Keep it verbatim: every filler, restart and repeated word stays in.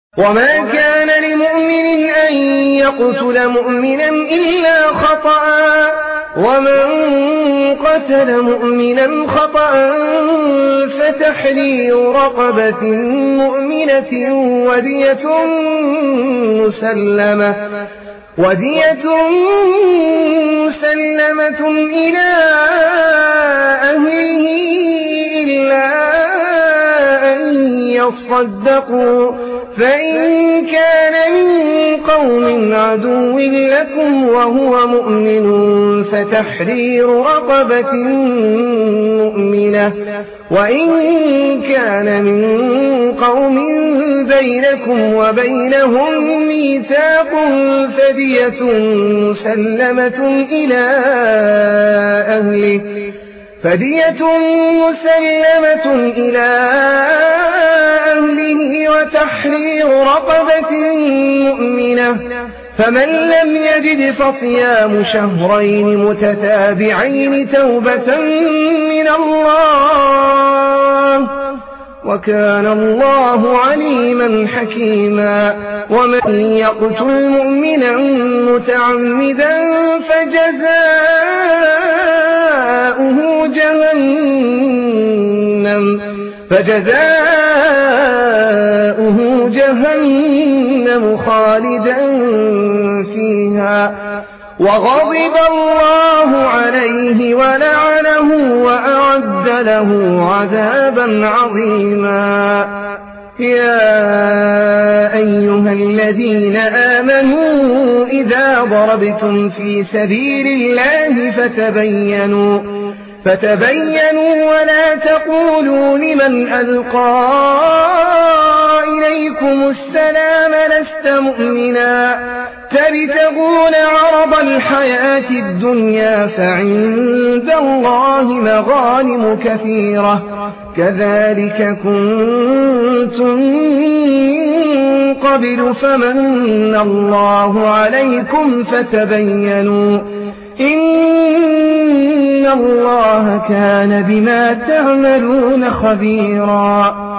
وما كان لمؤمن أن يقتل مؤمنا إلا خطأ ومن قتل مؤمنا خطأ فتحرير رقبة مؤمنة ودية مسلمة ودية مسلمة إلى أهله إلا أن يصدقوا فإن كان من قوم عدو لكم وهو مؤمن فتحرير رقبة مؤمنة وإن كان من قوم بينكم وبينهم ميثاق فدية مسلمة إلى أهله فدية مسلمة إلى أهله وتحرير رقبة مؤمنة فمن لم يجد فصيام شهرين متتابعين توبة من الله وكان الله عليما حكيما ومن يقتل مؤمنا متعمدا فجزاؤه جهنم فجزاؤه جهنم خالدا فيها وغضب الله عليه ولعنه وأعد له عذابا عظيما يا أيها الذين آمنوا إذا ضربتم في سبيل الله فتبينوا فتبينوا ولا تقولوا لمن ألقى إليكم السلام لست مؤمنا تبتغون عرض الحياة الدنيا فعند الله مغانم كثيرة كذلك كنتم من قبل فمن الله عليكم فتبينوا إن الله كان بما تعملون خبيرا